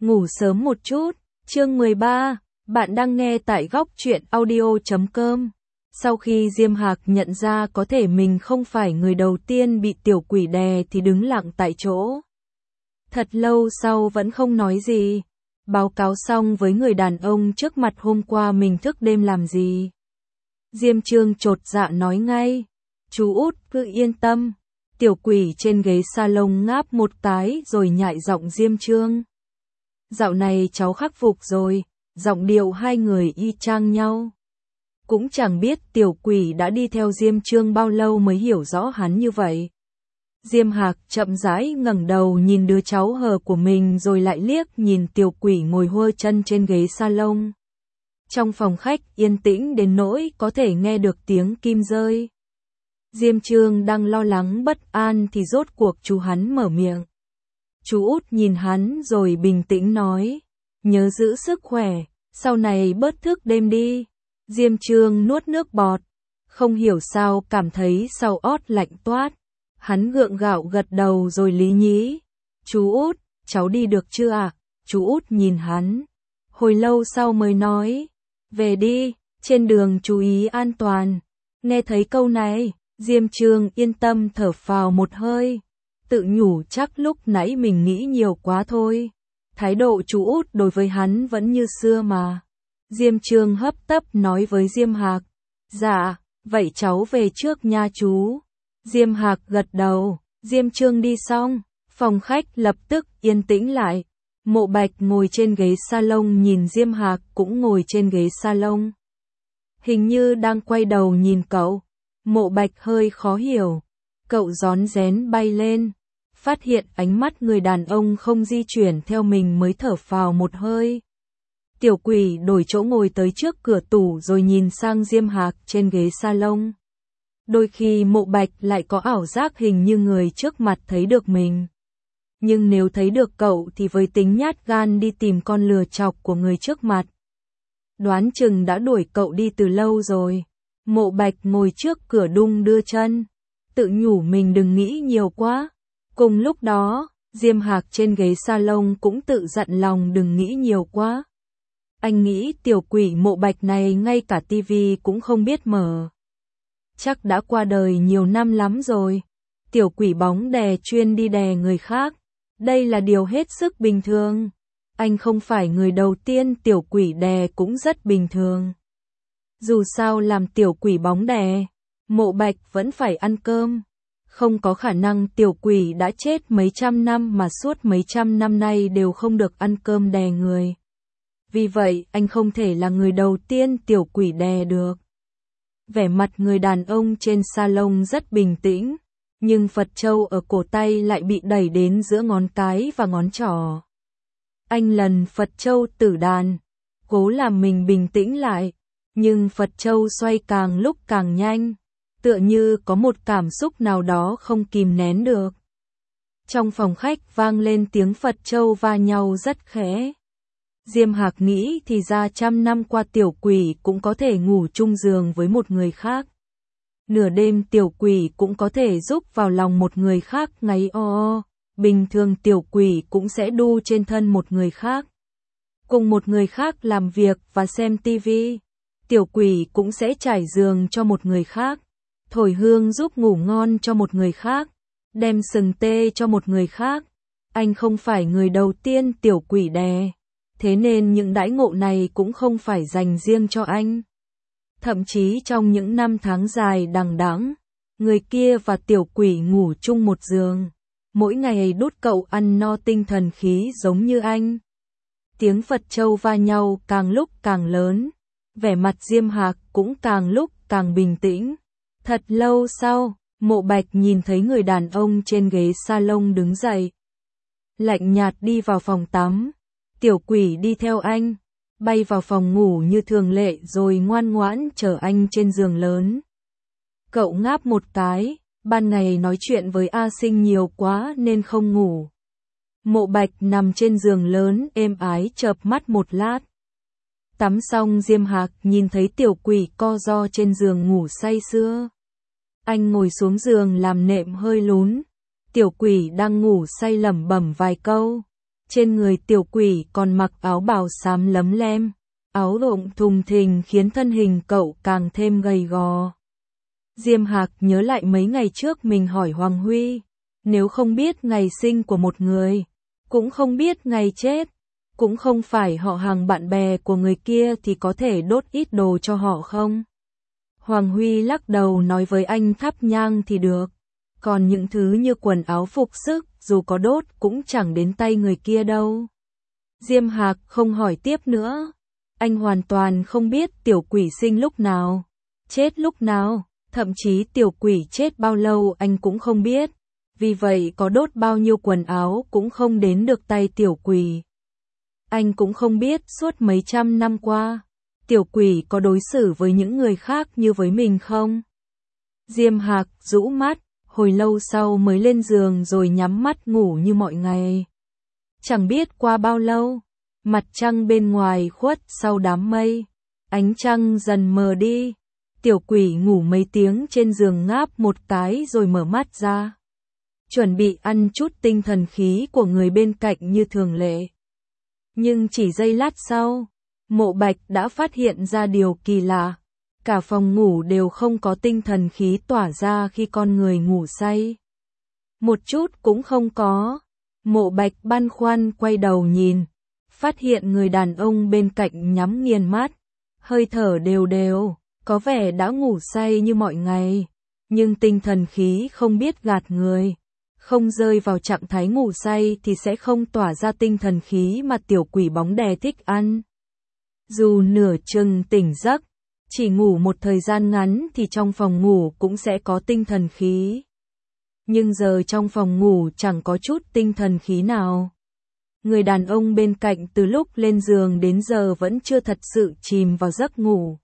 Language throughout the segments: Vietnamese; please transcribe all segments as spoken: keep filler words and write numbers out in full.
Ngủ sớm một chút, chương mười ba, bạn đang nghe tại góc truyện audio chấm com. Sau khi Diêm Hạc nhận ra có thể mình không phải người đầu tiên bị tiểu quỷ đè thì đứng lặng tại chỗ. Thật lâu sau vẫn không nói gì. Báo cáo xong với người đàn ông trước mặt hôm qua mình thức đêm làm gì. Diêm Trương chột dạ nói ngay. Chú út cứ yên tâm. Tiểu quỷ trên ghế salon ngáp một cái rồi nhại giọng Diêm Trương. Dạo này cháu khắc phục rồi, giọng điệu hai người y chang nhau. Cũng chẳng biết tiểu quỷ đã đi theo Diêm Trương bao lâu mới hiểu rõ hắn như vậy. Diêm Hạc chậm rãi ngẩng đầu nhìn đứa cháu hờ của mình rồi lại liếc nhìn tiểu quỷ ngồi huơ chân trên ghế salon. Trong phòng khách yên tĩnh đến nỗi có thể nghe được tiếng kim rơi. Diêm Trương đang lo lắng bất an thì rốt cuộc chú hắn mở miệng. Chú út nhìn hắn rồi bình tĩnh nói, nhớ giữ sức khỏe, sau này bớt thức đêm đi. Diêm Trương nuốt nước bọt, không hiểu sao cảm thấy sau ót lạnh toát. Hắn gượng gạo gật đầu rồi lý nhí. Chú út, cháu đi được chưa ạ? À? Chú út nhìn hắn. Hồi lâu sau mới nói, về đi, trên đường chú ý an toàn. Nghe thấy câu này, Diêm Trương yên tâm thở phào một hơi. Tự nhủ chắc lúc nãy mình nghĩ nhiều quá thôi. Thái độ chú út đối với hắn vẫn như xưa mà. Diêm Trương hấp tấp nói với Diêm Hạc. Dạ, vậy cháu về trước nha chú. Diêm Hạc gật đầu, Diêm Trương đi xong, phòng khách lập tức yên tĩnh lại. Mộ Bạch ngồi trên ghế salon nhìn Diêm Hạc cũng ngồi trên ghế salon. Hình như đang quay đầu nhìn cậu. Mộ Bạch hơi khó hiểu. Cậu rón rén bay lên, phát hiện ánh mắt người đàn ông không di chuyển theo mình mới thở phào một hơi. Tiểu quỷ đổi chỗ ngồi tới trước cửa tủ rồi nhìn sang Diêm Hạc trên ghế salon. Đôi khi Mộ Bạch lại có ảo giác hình như người trước mặt thấy được mình. Nhưng nếu thấy được cậu thì với tính nhát gan đi tìm con lừa chọc của người trước mặt. Đoán chừng đã đuổi cậu đi từ lâu rồi. Mộ Bạch ngồi trước cửa đung đưa chân. Tự nhủ mình đừng nghĩ nhiều quá. Cùng lúc đó, Diêm Hạc trên ghế salon cũng tự dặn lòng đừng nghĩ nhiều quá. Anh nghĩ tiểu quỷ Mộ Bạch này ngay cả tivi cũng không biết mở. Chắc đã qua đời nhiều năm lắm rồi. Tiểu quỷ bóng đè chuyên đi đè người khác. Đây là điều hết sức bình thường. Anh không phải người đầu tiên tiểu quỷ đè cũng rất bình thường. Dù sao làm tiểu quỷ bóng đè, Mộ Bạch vẫn phải ăn cơm. Không có khả năng tiểu quỷ đã chết mấy trăm năm mà suốt mấy trăm năm nay đều không được ăn cơm đè người. Vì vậy anh không thể là người đầu tiên tiểu quỷ đè được. Vẻ mặt người đàn ông trên salon rất bình tĩnh, nhưng Phật châu ở cổ tay lại bị đẩy đến giữa ngón cái và ngón trỏ. Anh lần Phật châu tử đàn, cố làm mình bình tĩnh lại, nhưng Phật châu xoay càng lúc càng nhanh, tựa như có một cảm xúc nào đó không kìm nén được. Trong phòng khách vang lên tiếng Phật châu va nhau rất khẽ. Diêm Hạc nghĩ thì ra trăm năm qua tiểu quỷ cũng có thể ngủ chung giường với một người khác. Nửa đêm tiểu quỷ cũng có thể giúp vào lòng một người khác ngáy o o. Bình thường tiểu quỷ cũng sẽ đu trên thân một người khác. Cùng một người khác làm việc và xem tivi. Tiểu quỷ cũng sẽ trải giường cho một người khác. Thổi hương giúp ngủ ngon cho một người khác. Đem sừng tê cho một người khác. Anh không phải người đầu tiên tiểu quỷ đè. Thế nên những đãi ngộ này cũng không phải dành riêng cho anh. Thậm chí trong những năm tháng dài đằng đẵng, người kia và tiểu quỷ ngủ chung một giường. Mỗi ngày đút cậu ăn no tinh thần khí giống như anh. Tiếng Phật châu va nhau càng lúc càng lớn. Vẻ mặt Diêm Hạc cũng càng lúc càng bình tĩnh. Thật lâu sau, Mộ Bạch nhìn thấy người đàn ông trên ghế salon đứng dậy. Lạnh nhạt đi vào phòng tắm. Tiểu quỷ đi theo anh, bay vào phòng ngủ như thường lệ rồi ngoan ngoãn chờ anh trên giường lớn. Cậu ngáp một cái, ban ngày nói chuyện với A Sinh nhiều quá nên không ngủ. Mộ Bạch nằm trên giường lớn êm ái chợp mắt một lát. Tắm xong Diêm Hạc nhìn thấy tiểu quỷ co ro trên giường ngủ say sưa. Anh ngồi xuống giường làm nệm hơi lún. Tiểu quỷ đang ngủ say lẩm bẩm vài câu. Trên người tiểu quỷ còn mặc áo bào xám lấm lem, áo rộng thùng thình khiến thân hình cậu càng thêm gầy gò. Diêm Hạc nhớ lại mấy ngày trước mình hỏi Hoàng Huy, nếu không biết ngày sinh của một người, cũng không biết ngày chết, cũng không phải họ hàng bạn bè của người kia thì có thể đốt ít đồ cho họ không? Hoàng Huy lắc đầu nói với anh thắp nhang thì được, còn những thứ như quần áo phục sức, dù có đốt cũng chẳng đến tay người kia đâu. Diêm Hạc không hỏi tiếp nữa, anh hoàn toàn không biết tiểu quỷ sinh lúc nào, chết lúc nào, thậm chí tiểu quỷ chết bao lâu anh cũng không biết, vì vậy có đốt bao nhiêu quần áo cũng không đến được tay tiểu quỷ. Anh cũng không biết suốt mấy trăm năm qua, tiểu quỷ có đối xử với những người khác như với mình không? Diêm Hạc rũ mắt, hồi lâu sau mới lên giường rồi nhắm mắt ngủ như mọi ngày. Chẳng biết qua bao lâu, mặt trăng bên ngoài khuất sau đám mây, ánh trăng dần mờ đi, tiểu quỷ ngủ mấy tiếng trên giường ngáp một cái rồi mở mắt ra. Chuẩn bị ăn chút tinh thần khí của người bên cạnh như thường lệ. Nhưng chỉ giây lát sau, Mộ Bạch đã phát hiện ra điều kỳ lạ. Cả phòng ngủ đều không có tinh thần khí tỏa ra khi con người ngủ say. Một chút cũng không có. Mộ Bạch băn khoăn quay đầu nhìn, phát hiện người đàn ông bên cạnh nhắm nghiền mắt, hơi thở đều đều, có vẻ đã ngủ say như mọi ngày, nhưng tinh thần khí không biết gạt người. Không rơi vào trạng thái ngủ say thì sẽ không tỏa ra tinh thần khí mà tiểu quỷ bóng đè thích ăn. Dù nửa chừng tỉnh giấc, chỉ ngủ một thời gian ngắn thì trong phòng ngủ cũng sẽ có tinh thần khí. Nhưng giờ trong phòng ngủ chẳng có chút tinh thần khí nào. Người đàn ông bên cạnh từ lúc lên giường đến giờ vẫn chưa thật sự chìm vào giấc ngủ.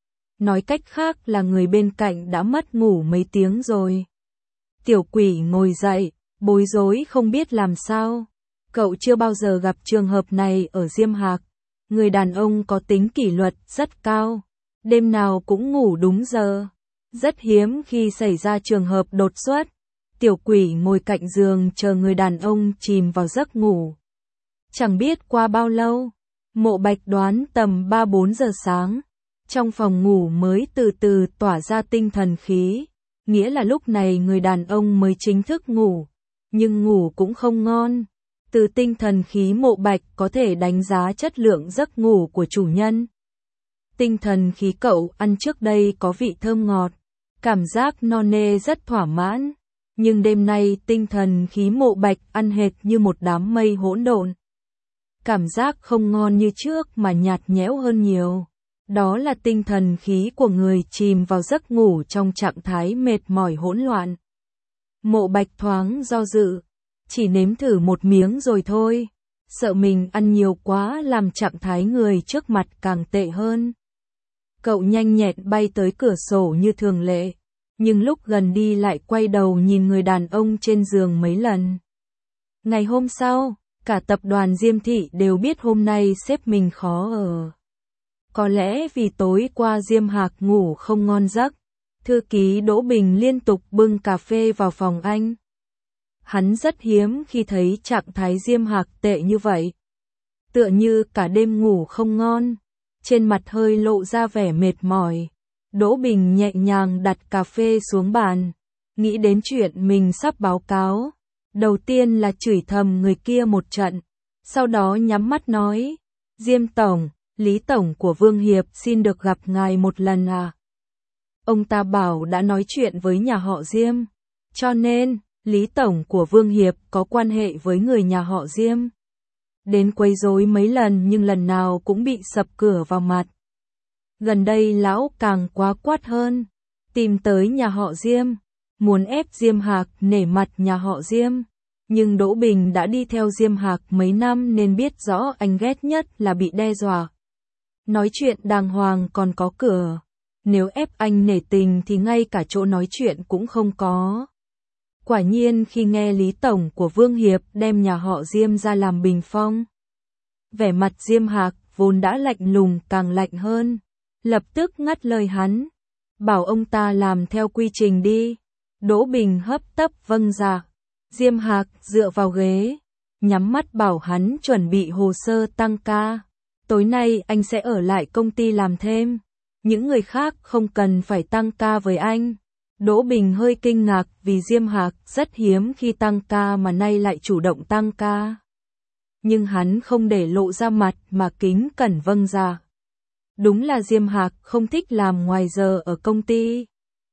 Nói cách khác là người bên cạnh đã mất ngủ mấy tiếng rồi. Tiểu quỷ ngồi dậy, bối rối không biết làm sao. Cậu chưa bao giờ gặp trường hợp này ở Diêm Hạc. Người đàn ông có tính kỷ luật rất cao, đêm nào cũng ngủ đúng giờ. Rất hiếm khi xảy ra trường hợp đột xuất. Tiểu quỷ ngồi cạnh giường chờ người đàn ông chìm vào giấc ngủ. Chẳng biết qua bao lâu, Mộ Bạch đoán tầm ba bốn giờ sáng, trong phòng ngủ mới từ từ tỏa ra tinh thần khí. Nghĩa là lúc này người đàn ông mới chính thức ngủ, nhưng ngủ cũng không ngon. Từ tinh thần khí Mộ Bạch có thể đánh giá chất lượng giấc ngủ của chủ nhân. Tinh thần khí cậu ăn trước đây có vị thơm ngọt, cảm giác no nê rất thỏa mãn, nhưng đêm nay tinh thần khí Mộ Bạch ăn hệt như một đám mây hỗn độn. Cảm giác không ngon như trước mà nhạt nhẽo hơn nhiều. Đó là tinh thần khí của người chìm vào giấc ngủ trong trạng thái mệt mỏi hỗn loạn. Mộ Bạch thoáng do dự, chỉ nếm thử một miếng rồi thôi, sợ mình ăn nhiều quá làm trạng thái người trước mặt càng tệ hơn. Cậu nhanh nhẹn bay tới cửa sổ như thường lệ, nhưng lúc gần đi lại quay đầu nhìn người đàn ông trên giường mấy lần. Ngày hôm sau, cả tập đoàn Diêm Thị đều biết hôm nay sếp mình khó ở. Có lẽ vì tối qua Diêm Hạc ngủ không ngon giấc, thư ký Đỗ Bình liên tục bưng cà phê vào phòng anh. Hắn rất hiếm khi thấy trạng thái Diêm Hạc tệ như vậy. Tựa như cả đêm ngủ không ngon, trên mặt hơi lộ ra vẻ mệt mỏi. Đỗ Bình nhẹ nhàng đặt cà phê xuống bàn, nghĩ đến chuyện mình sắp báo cáo. Đầu tiên là chửi thầm người kia một trận, sau đó nhắm mắt nói, Diêm Tổng, Lý Tổng của Vương Hiệp xin được gặp ngài một lần à. Ông ta bảo đã nói chuyện với nhà họ Diêm, cho nên, Lý Tổng của Vương Hiệp có quan hệ với người nhà họ Diêm. Đến quấy rối mấy lần nhưng lần nào cũng bị sập cửa vào mặt. Gần đây lão càng quá quát hơn, tìm tới nhà họ Diêm, muốn ép Diêm Hạc nể mặt nhà họ Diêm. Nhưng Đỗ Bình đã đi theo Diêm Hạc mấy năm nên biết rõ anh ghét nhất là bị đe dọa. Nói chuyện đàng hoàng còn có cửa, nếu ép anh nể tình thì ngay cả chỗ nói chuyện cũng không có. Quả nhiên khi nghe Lý Tổng của Vương Hiệp đem nhà họ Diêm ra làm bình phong, vẻ mặt Diêm Hạc vốn đã lạnh lùng càng lạnh hơn, lập tức ngắt lời hắn, bảo ông ta làm theo quy trình đi. Đỗ Bình hấp tấp vâng dạ. Diêm Hạc dựa vào ghế, nhắm mắt bảo hắn chuẩn bị hồ sơ tăng ca. Tối nay anh sẽ ở lại công ty làm thêm. Những người khác không cần phải tăng ca với anh. Đỗ Bình hơi kinh ngạc vì Diêm Hạc rất hiếm khi tăng ca mà nay lại chủ động tăng ca. Nhưng hắn không để lộ ra mặt mà kính cẩn vâng dạ. Đúng là Diêm Hạc không thích làm ngoài giờ ở công ty.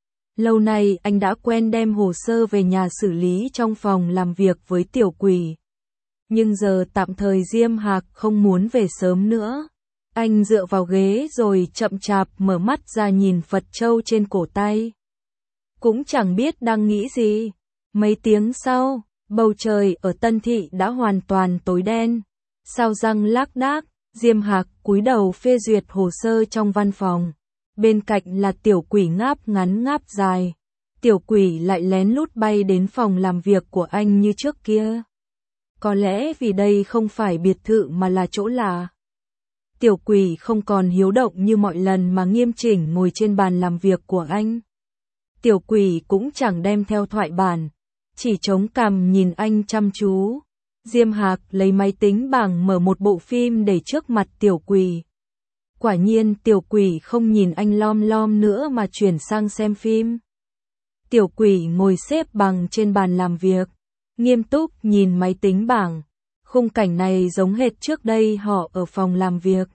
Lâu nay anh đã quen đem hồ sơ về nhà xử lý trong phòng làm việc với Tiểu Quỷ. Nhưng giờ tạm thời Diêm Hạc không muốn về sớm nữa. Anh dựa vào ghế rồi chậm chạp mở mắt ra nhìn Phật châu trên cổ tay. Cũng chẳng biết đang nghĩ gì. Mấy tiếng sau, bầu trời ở Tân Thị đã hoàn toàn tối đen. Sao răng lác đác, Diêm Hạc cúi đầu phê duyệt hồ sơ trong văn phòng. Bên cạnh là Tiểu Quỷ ngáp ngắn ngáp dài. Tiểu Quỷ lại lén lút bay đến phòng làm việc của anh như trước kia. Có lẽ vì đây không phải biệt thự mà là chỗ lạ. Tiểu Quỷ không còn hiếu động như mọi lần mà nghiêm chỉnh ngồi trên bàn làm việc của anh. Tiểu Quỷ cũng chẳng đem theo thoại bản, chỉ chống cằm nhìn anh chăm chú. Diêm Hạc lấy máy tính bảng mở một bộ phim để trước mặt Tiểu Quỷ. Quả nhiên Tiểu Quỷ không nhìn anh lom lom nữa mà chuyển sang xem phim. Tiểu Quỷ ngồi xếp bằng trên bàn làm việc, nghiêm túc nhìn máy tính bảng. Khung cảnh này giống hệt trước đây họ ở phòng làm việc.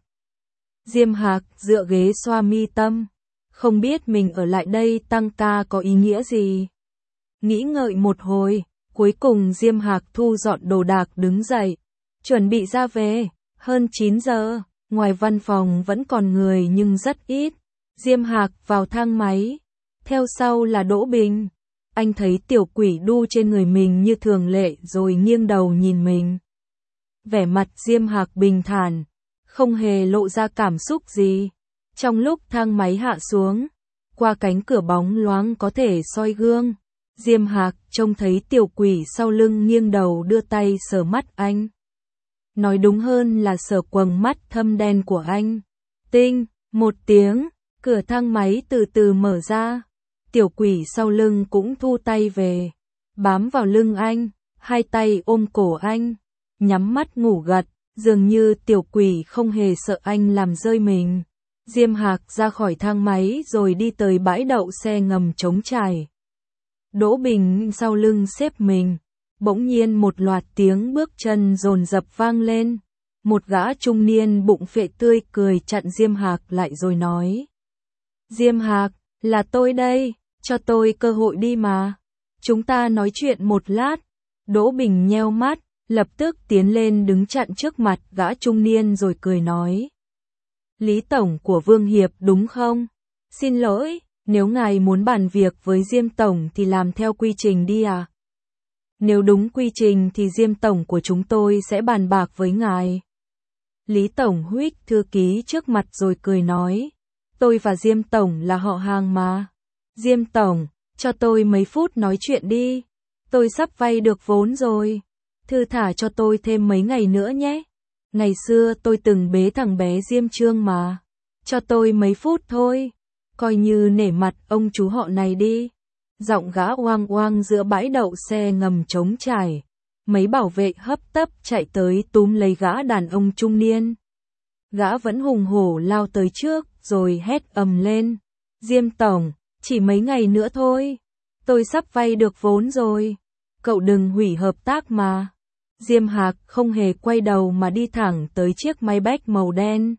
Diêm Hạc dựa ghế xoa mi tâm, không biết mình ở lại đây tăng ca có ý nghĩa gì. Nghĩ ngợi một hồi, cuối cùng Diêm Hạc thu dọn đồ đạc đứng dậy, chuẩn bị ra về. Hơn chín giờ, ngoài văn phòng vẫn còn người nhưng rất ít. Diêm Hạc vào thang máy, theo sau là Đỗ Bình. Anh thấy Tiểu Quỷ đu trên người mình như thường lệ rồi nghiêng đầu nhìn mình. Vẻ mặt Diêm Hạc bình thản, không hề lộ ra cảm xúc gì. Trong lúc thang máy hạ xuống, qua cánh cửa bóng loáng có thể soi gương, Diêm Hạc trông thấy Tiểu Quỷ sau lưng nghiêng đầu đưa tay sờ mắt anh. Nói đúng hơn là sờ quầng mắt thâm đen của anh. Tinh, một tiếng, cửa thang máy từ từ mở ra. Tiểu Quỷ sau lưng cũng thu tay về, bám vào lưng anh, hai tay ôm cổ anh, nhắm mắt ngủ gật, dường như Tiểu Quỷ không hề sợ anh làm rơi mình. Diêm Hạc ra khỏi thang máy rồi đi tới bãi đậu xe ngầm trống trải. Đỗ Bình sau lưng xếp mình, bỗng nhiên một loạt tiếng bước chân dồn dập vang lên. Một gã trung niên bụng phệ tươi cười chặn Diêm Hạc lại rồi nói: Diêm Hạc, là tôi đây, cho tôi cơ hội đi mà. Chúng ta nói chuyện một lát. Đỗ Bình nheo mắt, lập tức tiến lên đứng chặn trước mặt gã trung niên rồi cười nói: Lý Tổng của Vương Hiệp đúng không? Xin lỗi, nếu ngài muốn bàn việc với Diêm Tổng thì làm theo quy trình đi à? Nếu đúng quy trình thì Diêm Tổng của chúng tôi sẽ bàn bạc với ngài. Lý Tổng huých thư ký trước mặt rồi cười nói: Tôi và Diêm Tổng là họ hàng mà. Diêm Tổng, cho tôi mấy phút nói chuyện đi. Tôi sắp vay được vốn rồi. Thư thả cho tôi thêm mấy ngày nữa nhé. Ngày xưa tôi từng bế thằng bé Diêm Trương mà. Cho tôi mấy phút thôi. Coi như nể mặt ông chú họ này đi. Giọng gã oang oang giữa bãi đậu xe ngầm trống trải. Mấy bảo vệ hấp tấp chạy tới túm lấy gã đàn ông trung niên. Gã vẫn hùng hổ lao tới trước rồi hét ầm lên: Diêm Tổng, chỉ mấy ngày nữa thôi. Tôi sắp vay được vốn rồi. Cậu đừng hủy hợp tác mà. Diêm Hạc không hề quay đầu mà đi thẳng tới chiếc Maybach màu đen.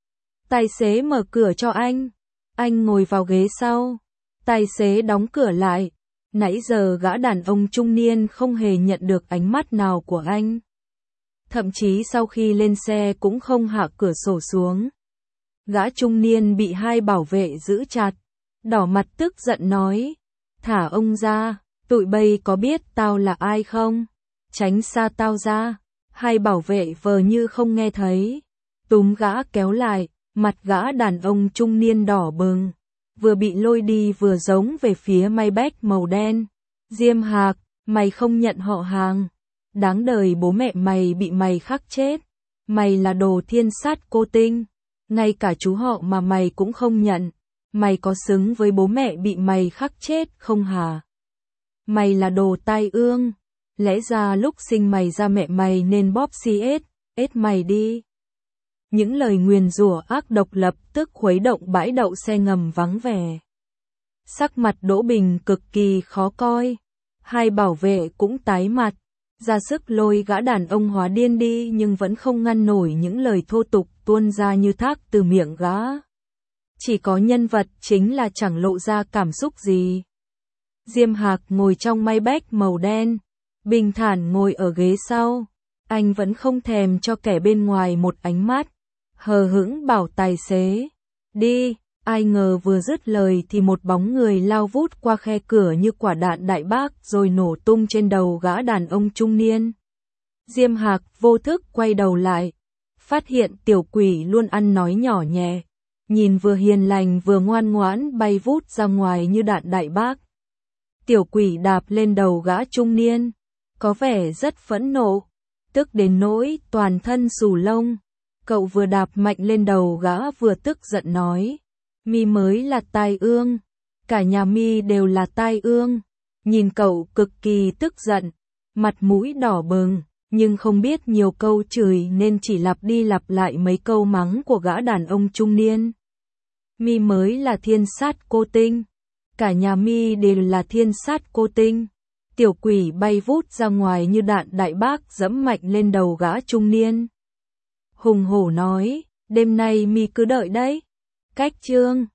Tài xế mở cửa cho anh. Anh ngồi vào ghế sau. Tài xế đóng cửa lại. Nãy giờ gã đàn ông trung niên không hề nhận được ánh mắt nào của anh. Thậm chí sau khi lên xe cũng không hạ cửa sổ xuống. Gã trung niên bị hai bảo vệ giữ chặt. Đỏ mặt tức giận nói: Thả ông ra, tụi bay có biết tao là ai không? Tránh xa tao ra. Hai bảo vệ vờ như không nghe thấy. Túm gã kéo lại, mặt gã đàn ông trung niên đỏ bừng. Vừa bị lôi đi vừa giống về phía Maybach màu đen. Diêm Hạc, mày không nhận họ hàng. Đáng đời bố mẹ mày bị mày khắc chết. Mày là đồ thiên sát cô tinh. Ngay cả chú họ mà mày cũng không nhận. Mày có xứng với bố mẹ bị mày khắc chết không hả? Mày là đồ tai ương. lẽ ra lúc sinh mày ra mẹ mày nên bóp xi ết, ết mày đi. Những lời nguyền rủa ác độc lập tức khuấy động bãi đậu xe ngầm vắng vẻ. Sắc mặt Đỗ Bình cực kỳ khó coi, hai bảo vệ cũng tái mặt, ra sức lôi gã đàn ông hóa điên đi nhưng vẫn không ngăn nổi những lời thô tục tuôn ra như thác từ miệng gã. Chỉ có nhân vật chính là chẳng lộ ra cảm xúc gì. Diêm Hạc ngồi trong Maybach màu đen, bình thản ngồi ở ghế sau, anh vẫn không thèm cho kẻ bên ngoài một ánh mắt, hờ hững bảo tài xế, đi, ai ngờ vừa dứt lời thì một bóng người lao vút qua khe cửa như quả đạn đại bác rồi nổ tung trên đầu gã đàn ông trung niên. Diêm Hạc vô thức quay đầu lại, phát hiện tiểu quỷ luôn ăn nói nhỏ nhẹ, nhìn vừa hiền lành vừa ngoan ngoãn bay vút ra ngoài như đạn đại bác. Tiểu quỷ đạp lên đầu gã trung niên, có vẻ rất phẫn nộ, tức đến nỗi toàn thân xù lông. Cậu vừa đạp mạnh lên đầu gã vừa tức giận nói, mi mới là tai ương, cả nhà mi đều là tai ương. Nhìn cậu cực kỳ tức giận, mặt mũi đỏ bừng, nhưng không biết nhiều câu chửi nên chỉ lặp đi lặp lại mấy câu mắng của gã đàn ông trung niên. Mi mới là thiên sát cô tinh, cả nhà mi đều là thiên sát cô tinh. Tiểu quỷ bay vút ra ngoài như đạn đại bác giẫm mạnh lên đầu gã trung niên. Hùng hổ nói, đêm nay mi cứ đợi đấy. Cách chương